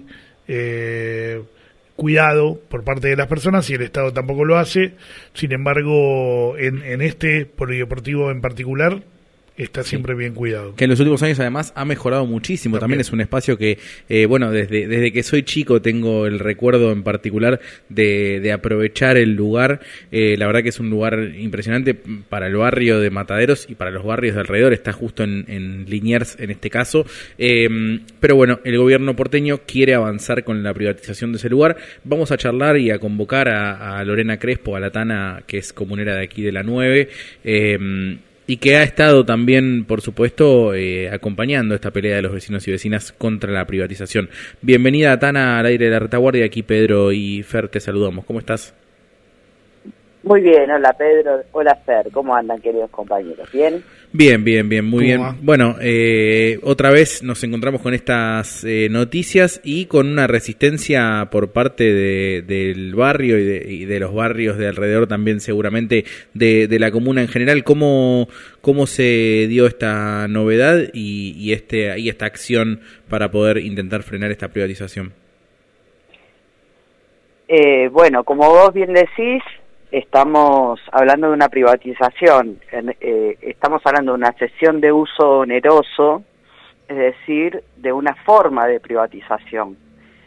eh, cuidado por parte de las personas y el Estado tampoco lo hace. Sin embargo, en, en este polideportivo en particular está siempre sí. bien cuidado. Que en los últimos años además ha mejorado muchísimo. También, También es un espacio que, eh, bueno, desde desde que soy chico tengo el recuerdo en particular de, de aprovechar el lugar. Eh, la verdad que es un lugar impresionante para el barrio de Mataderos y para los barrios de alrededor. Está justo en, en Liniers en este caso. Eh, pero bueno, el gobierno porteño quiere avanzar con la privatización de ese lugar. Vamos a charlar y a convocar a, a Lorena Crespo, a la Tana, que es comunera de aquí de la nueve, eh, y que ha estado también, por supuesto, eh, acompañando esta pelea de los vecinos y vecinas contra la privatización. Bienvenida, Tana, al aire de la retaguardia. Aquí Pedro y Fer te saludamos. ¿Cómo estás? Muy bien, hola Pedro, hola Fer. ¿Cómo andan, queridos compañeros? ¿Bien? Bien, bien, bien, muy bien. va? Bueno, eh, otra vez nos encontramos con estas eh, noticias y con una resistencia por parte de, del barrio y de, y de los barrios de alrededor también, seguramente, de, de la comuna en general. ¿Cómo, cómo se dio esta novedad y, y, este, y esta acción para poder intentar frenar esta privatización? Eh, bueno, como vos bien decís, estamos hablando de una privatización, eh, estamos hablando de una cesión de uso oneroso, es decir, de una forma de privatización.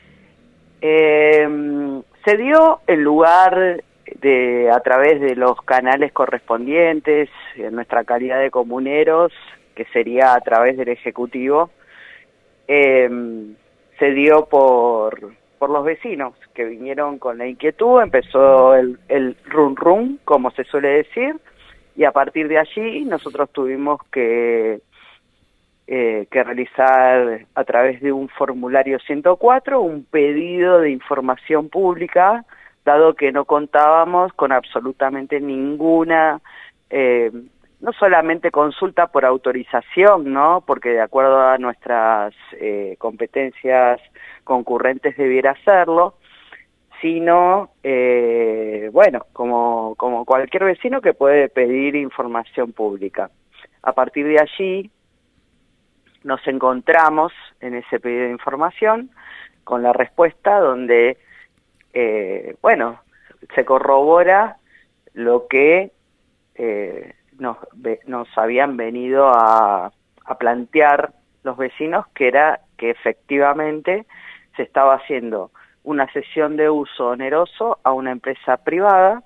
Eh, se dio en lugar de, a través de los canales correspondientes, en nuestra calidad de comuneros, que sería a través del Ejecutivo, eh, se dio por... por los vecinos que vinieron con la inquietud, empezó el, el run run, como se suele decir, y a partir de allí nosotros tuvimos que, eh, que realizar a través de un formulario ciento cuatro un pedido de información pública, dado que no contábamos con absolutamente ninguna, eh, no solamente consulta por autorización, ¿no? Porque de acuerdo a nuestras eh, competencias concurrentes debiera hacerlo, sino, eh, bueno, como, como cualquier vecino que puede pedir información pública. A partir de allí nos encontramos en ese pedido de información con la respuesta donde, eh, bueno, se corrobora lo que eh, nos, nos habían venido a, a plantear los vecinos, que era que efectivamente se estaba haciendo una cesión de uso oneroso a una empresa privada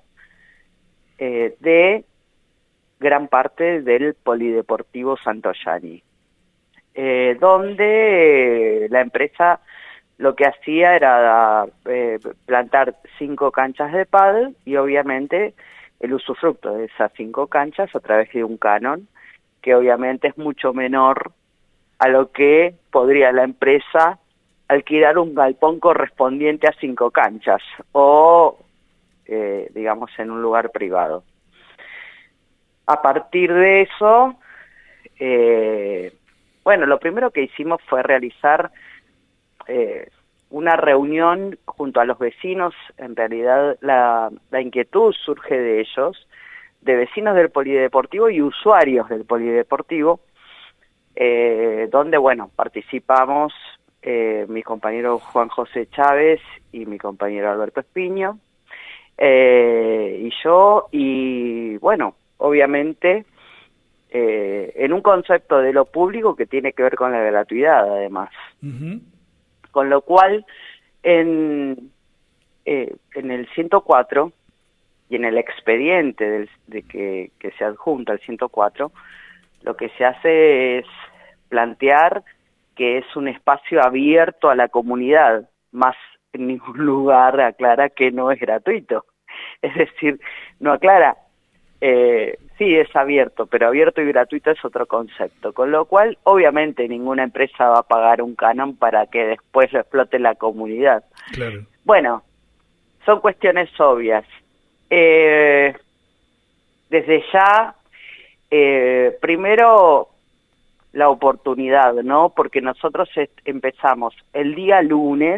eh, de gran parte del Polideportivo Santoyani, eh, donde la empresa lo que hacía era eh, plantar cinco canchas de pádel y obviamente el usufructo de esas cinco canchas a través de un canon, que obviamente es mucho menor a lo que podría la empresa alquilar un galpón correspondiente a cinco canchas o, eh, digamos, en un lugar privado. A partir de eso, eh, bueno, lo primero que hicimos fue realizar eh, una reunión junto a los vecinos. En realidad la, la inquietud surge de ellos, de vecinos del Polideportivo y usuarios del Polideportivo, eh, donde, bueno, participamos Eh, mi compañero Juan José Chávez y mi compañero Alberto Espiño, eh, y yo, y bueno, obviamente eh, en un concepto de lo público que tiene que ver con la gratuidad además. Uh-huh. Con lo cual, en, eh, en el ciento cuatro y en el expediente del, de que, que se adjunta al ciento cuatro, lo que se hace es plantear que es un espacio abierto a la comunidad, más en ningún lugar aclara que no es gratuito. Es decir, no aclara, eh, sí es abierto, pero abierto y gratuito es otro concepto, con lo cual obviamente ninguna empresa va a pagar un canon para que después lo explote la comunidad. Claro. Bueno, son cuestiones obvias. Eh, desde ya, eh, primero la oportunidad, ¿no? Porque nosotros empezamos el día lunes,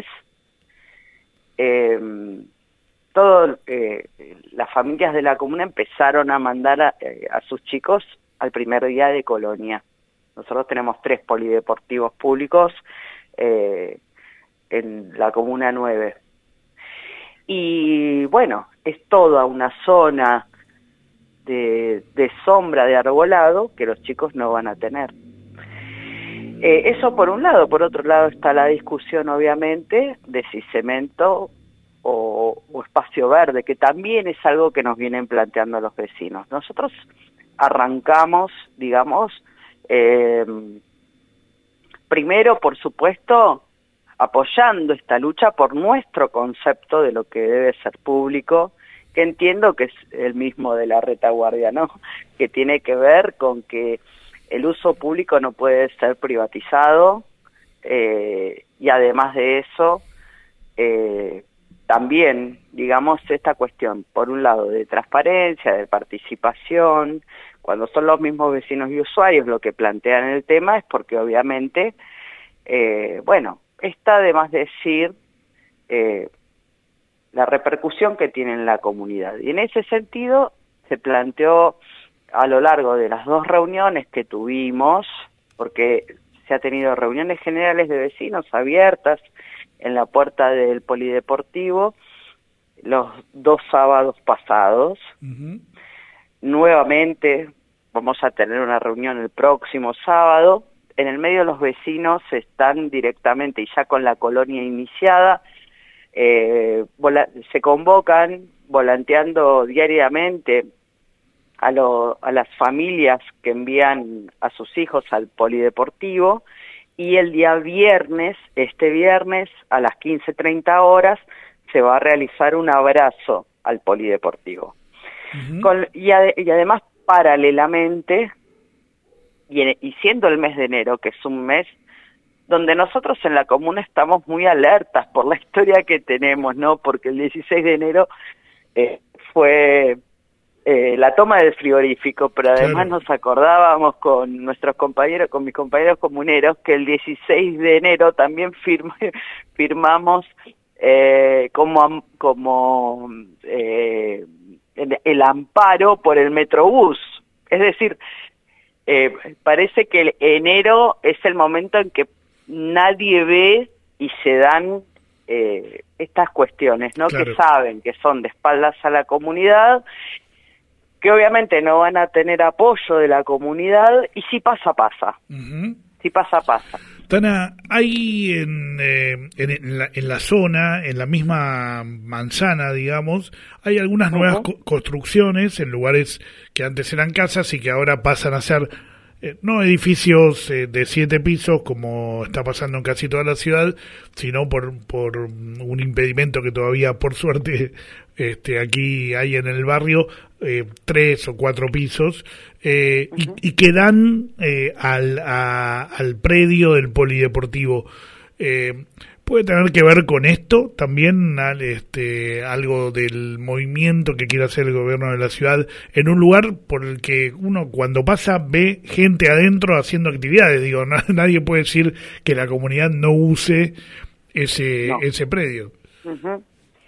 eh, todas eh, las familias de la comuna empezaron a mandar a, a sus chicos al primer día de colonia. Nosotros tenemos tres polideportivos públicos eh, en la comuna nueve. Y bueno, es toda una zona de, de sombra, de arbolado, que los chicos no van a tener. Eh, eso por un lado. Por otro lado está la discusión, obviamente, de si cemento o, o espacio verde, que también es algo que nos vienen planteando los vecinos. Nosotros arrancamos, digamos, eh, primero, por supuesto, apoyando esta lucha por nuestro concepto de lo que debe ser público, que entiendo que es el mismo de la retaguardia, ¿no? Que tiene que ver con que el uso público no puede ser privatizado, eh, y además de eso, eh, también, digamos, esta cuestión, por un lado, de transparencia, de participación, cuando son los mismos vecinos y usuarios lo que plantean el tema, es porque obviamente, eh, bueno, está de más decir eh, la repercusión que tiene en la comunidad. Y en ese sentido se planteó a lo largo de las dos reuniones que tuvimos, porque se ha tenido reuniones generales de vecinos abiertas en la puerta del polideportivo los dos sábados pasados. Uh-huh. Nuevamente vamos a tener una reunión el próximo sábado. En el medio los vecinos están directamente, y ya con la colonia iniciada, eh, vola- se convocan volanteando diariamente a, lo, a las familias que envían a sus hijos al polideportivo, y el día viernes, este viernes, a las quince treinta horas, se va a realizar un abrazo al polideportivo. Uh-huh. Con, y, ade- y además, paralelamente, y, en, y siendo el mes de enero, que es un mes donde nosotros en la comuna estamos muy alertas por la historia que tenemos, ¿no? Porque el dieciséis de enero eh, fue... Eh, la toma del frigorífico, pero además claro. Nos acordábamos con nuestros compañeros, con mis compañeros comuneros, que el dieciséis de enero también firma, firmamos eh, como, como eh, el, el amparo por el Metrobús. Es decir, eh, parece que el enero es el momento en que nadie ve y se dan eh, estas cuestiones, ¿no? Claro. Que saben que son de espaldas a la comunidad, que obviamente no van a tener apoyo de la comunidad, y si pasa, pasa. Uh-huh. Si pasa, pasa. Tana, hay en, eh, en, en, la, en la zona, en la misma manzana, digamos, hay algunas uh-huh. nuevas co- construcciones en lugares que antes eran casas y que ahora pasan a ser, eh, no edificios eh, de siete pisos, como está pasando en casi toda la ciudad, sino por, por un impedimento que todavía, por suerte, este, aquí hay en el barrio, eh, tres o cuatro pisos, eh, uh-huh. y, y que dan eh, al, a, al predio del polideportivo. Eh, ¿Puede tener que ver con esto también, al, este, algo del movimiento que quiere hacer el gobierno de la ciudad en un lugar por el que uno cuando pasa ve gente adentro haciendo actividades? Digo, no, nadie puede decir que la comunidad no use ese, no. ese predio. Uh-huh.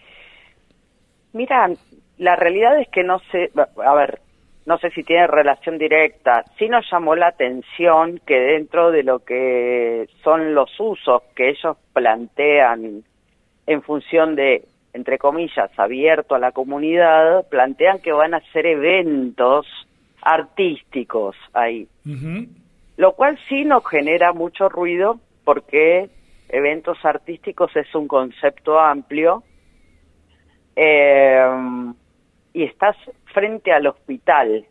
Mira, la realidad es que no sé, a ver, no sé si tiene relación directa. Sí nos llamó la atención que dentro de lo que son los usos que ellos plantean en función de, entre comillas, abierto a la comunidad, plantean que van a hacer eventos artísticos ahí. Uh-huh. Lo cual sí nos genera mucho ruido, porque eventos artísticos es un concepto amplio. Eh, y estás frente al hospital,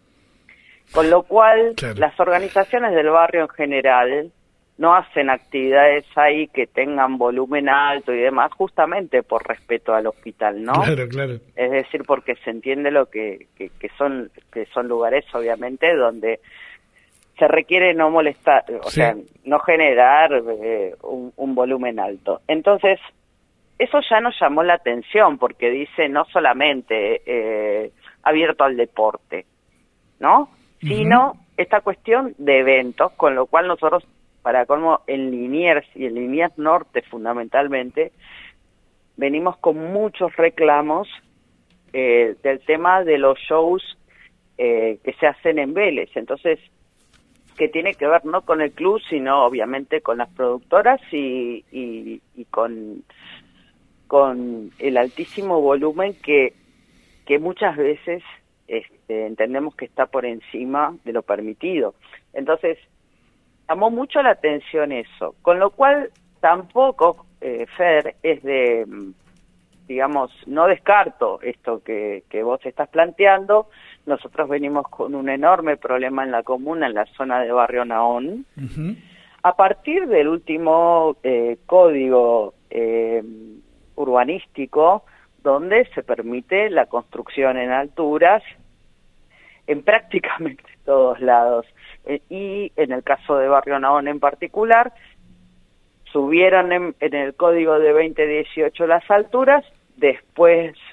con lo cual claro. Las organizaciones del barrio en general no hacen actividades ahí que tengan volumen alto y demás, justamente por respeto al hospital, ¿no? Claro, claro. Es decir, porque se entiende lo que, que, que son que son lugares, obviamente, donde se requiere no molestar, o sí. sea, no generar eh, un, un volumen alto. Entonces, eso ya nos llamó la atención, porque dice no solamente eh, abierto al deporte, ¿no? Uh-huh. Sino esta cuestión de eventos, con lo cual nosotros, para colmo, en Liniers y en Liniers Norte fundamentalmente, venimos con muchos reclamos eh, del tema de los shows eh, que se hacen en Vélez. Entonces, que tiene que ver no con el club, sino obviamente con las productoras y, y, y con... con el altísimo volumen que, que muchas veces este, entendemos que está por encima de lo permitido. Entonces, llamó mucho la atención eso, con lo cual tampoco, eh, Fer, es de, digamos, no descarto esto que, que vos estás planteando. Nosotros venimos con un enorme problema en la comuna, en la zona de Barrio Naón. Uh-huh. A partir del último eh, código eh, urbanístico, donde se permite la construcción en alturas en prácticamente todos lados, eh, y en el caso de Barrio Naón en particular, subieron en, en el código de veinte dieciocho las alturas, después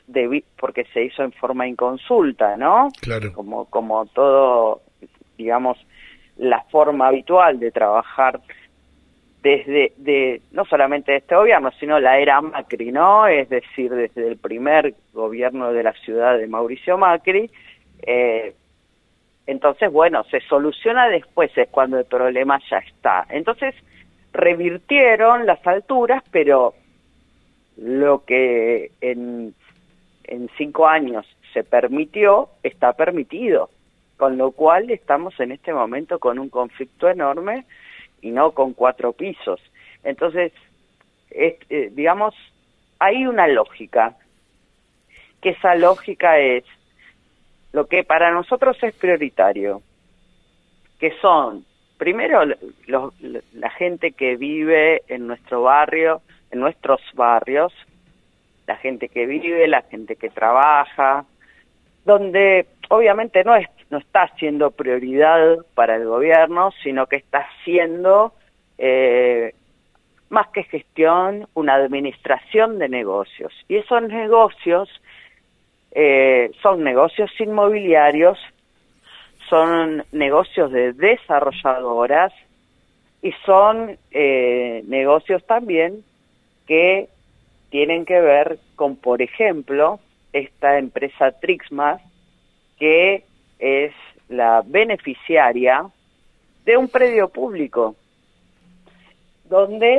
debi- porque se hizo en forma inconsulta, ¿no? Claro. Como, como todo, digamos, la forma habitual de trabajar desde, de, no solamente de este gobierno, sino la era Macri, ¿no? Es decir, desde el primer gobierno de la ciudad de Mauricio Macri. Eh, entonces, bueno, se soluciona después, es cuando el problema ya está. Entonces, revirtieron las alturas, pero lo que en, en cinco años se permitió, está permitido. Con lo cual estamos en este momento con un conflicto enorme y no con cuatro pisos. Entonces, es, eh, digamos, hay una lógica, que esa lógica es lo que para nosotros es prioritario, que son, primero, los, la gente que vive en nuestro barrio, en nuestros barrios, la gente que vive, la gente que trabaja, donde obviamente no es no está siendo prioridad para el gobierno, sino que está siendo, eh, más que gestión, una administración de negocios. Y esos negocios eh, son negocios inmobiliarios, son negocios de desarrolladoras y son eh, negocios también que tienen que ver con, por ejemplo, esta empresa Trixmas, que es la beneficiaria de un predio público, donde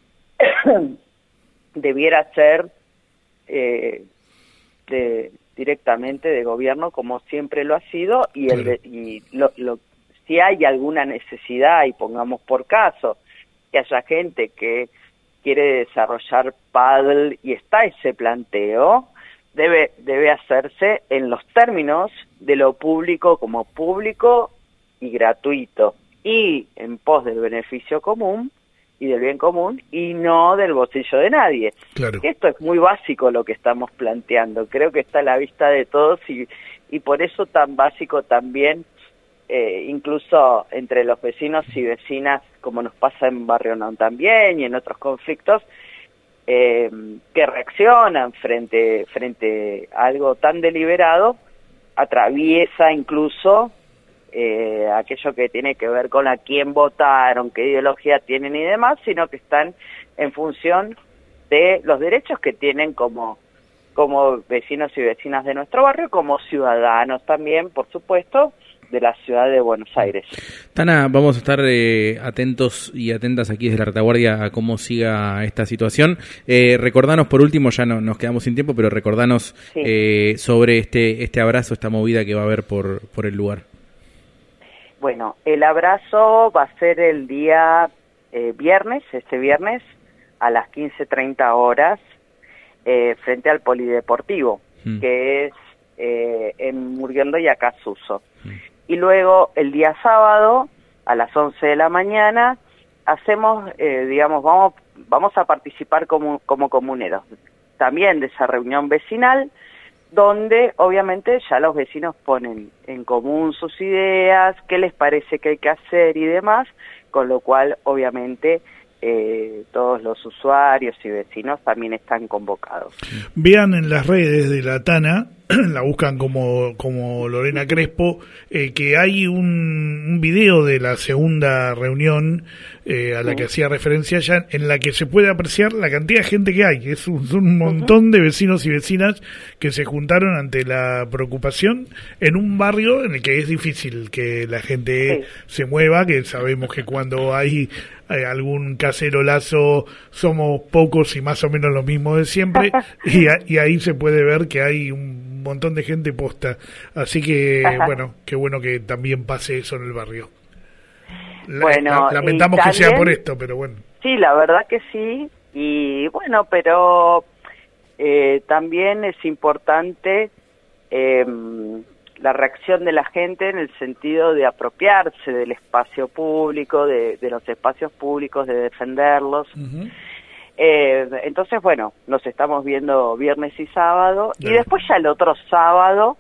debiera ser eh, de, directamente de gobierno, como siempre lo ha sido, y, el de, y lo, lo, si hay alguna necesidad, y pongamos por caso, que haya gente que quiere desarrollar pádel y está ese planteo, debe debe hacerse en los términos de lo público como público y gratuito, y en pos del beneficio común y del bien común, y no del bolsillo de nadie. Claro. Esto es muy básico lo que estamos planteando, creo que está a la vista de todos, y, y por eso tan básico también, eh, incluso entre los vecinos y vecinas, como nos pasa en Barrio Non también y en otros conflictos, Eh, que reaccionan frente frente a algo tan deliberado, atraviesa incluso eh, aquello que tiene que ver con a quién votaron, qué ideología tienen y demás, sino que están en función de los derechos que tienen como, como vecinos y vecinas de nuestro barrio, como ciudadanos también, por supuesto, de la ciudad de Buenos Aires. Tana, vamos a estar eh, atentos y atentas aquí desde la retaguardia a cómo siga esta situación. Eh, recordanos, por último, ya no nos quedamos sin tiempo, pero recordanos sí. eh, sobre este este abrazo, esta movida que va a haber por, por el lugar. Bueno, el abrazo va a ser el día eh, viernes, este viernes, a las quince treinta horas, eh, frente al Polideportivo, mm. que es eh, en Murguendo y Acasuso. Mm. Y luego el día sábado a las once de la mañana hacemos, eh, digamos, vamos vamos a participar como, como comuneros también de esa reunión vecinal, donde obviamente ya los vecinos ponen en común sus ideas, qué les parece que hay que hacer y demás, con lo cual obviamente eh, todos los usuarios y vecinos también están convocados. Vean en las redes de la Tana, la buscan como, como Lorena Crespo, eh, que hay un, un video de la segunda reunión eh, a la uh-huh. que hacía referencia ya, en la que se puede apreciar la cantidad de gente que hay. Es un, un montón uh-huh. de vecinos y vecinas que se juntaron ante la preocupación en un barrio en el que es difícil que la gente sí. se mueva, que sabemos que cuando hay Hay algún cacerolazo somos pocos y más o menos lo mismo de siempre, y, a, y ahí se puede ver que hay un montón de gente posta, así que Ajá. bueno, qué bueno que también pase eso en el barrio. La, bueno, la, lamentamos también, que sea por esto, pero bueno. Sí, la verdad que sí, y bueno, pero eh, también es importante eh, la reacción de la gente en el sentido de apropiarse del espacio público, de, de los espacios públicos, de defenderlos. Uh-huh. Eh, entonces, bueno, nos estamos viendo viernes y sábado, yeah. y después ya el otro sábado,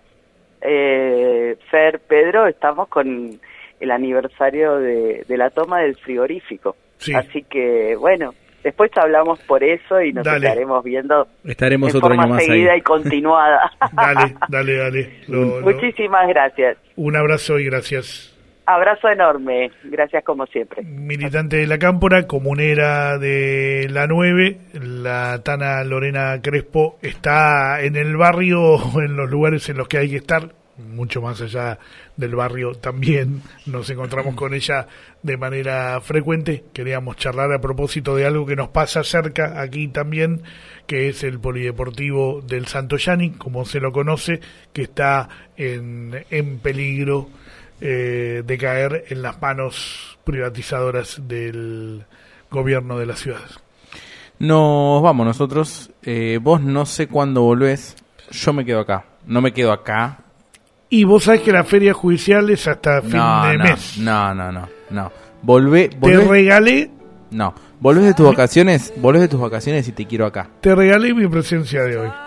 eh, Fer, Pedro, estamos con el aniversario de, de la toma del frigorífico. Sí. Así que, bueno, Después hablamos por eso y nos Dale. estaremos viendo Estaremos en otro forma año más seguida ahí. y continuada. Dale, dale, dale. Lo- lo- Muchísimas gracias. un abrazo y gracias. Abrazo enorme. Gracias como siempre. Militante de la Cámpora, comunera de la nueve, la Tana Lorena Crespo está en el barrio, en los lugares en los que hay que estar, mucho más allá del barrio también nos encontramos con ella de manera frecuente. Queríamos charlar a propósito de algo que nos pasa cerca aquí también, que es el Polideportivo del Santoyani, como se lo conoce, que está en, en peligro eh, de caer en las manos privatizadoras del gobierno de la ciudad. Nos vamos nosotros. Eh, vos no sé cuándo volvés. Yo me quedo acá. No me quedo acá. Y vos sabés que la feria judicial es hasta fin No, de no, mes. no, no, no, no. Volvé, Te volvés, regalé, no. Volvés de tus vacaciones, volvés de tus vacaciones y te quiero acá. te regalé mi presencia de hoy.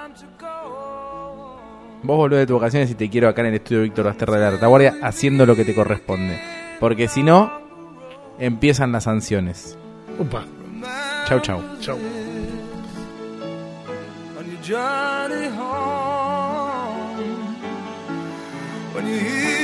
Vos volvés de tus vacaciones y te quiero acá en el estudio Víctor Basterra de la Retaguardia haciendo lo que te corresponde. Porque si no, empiezan las sanciones. Opa, Chau, chau. chau. On your journey home, when you hear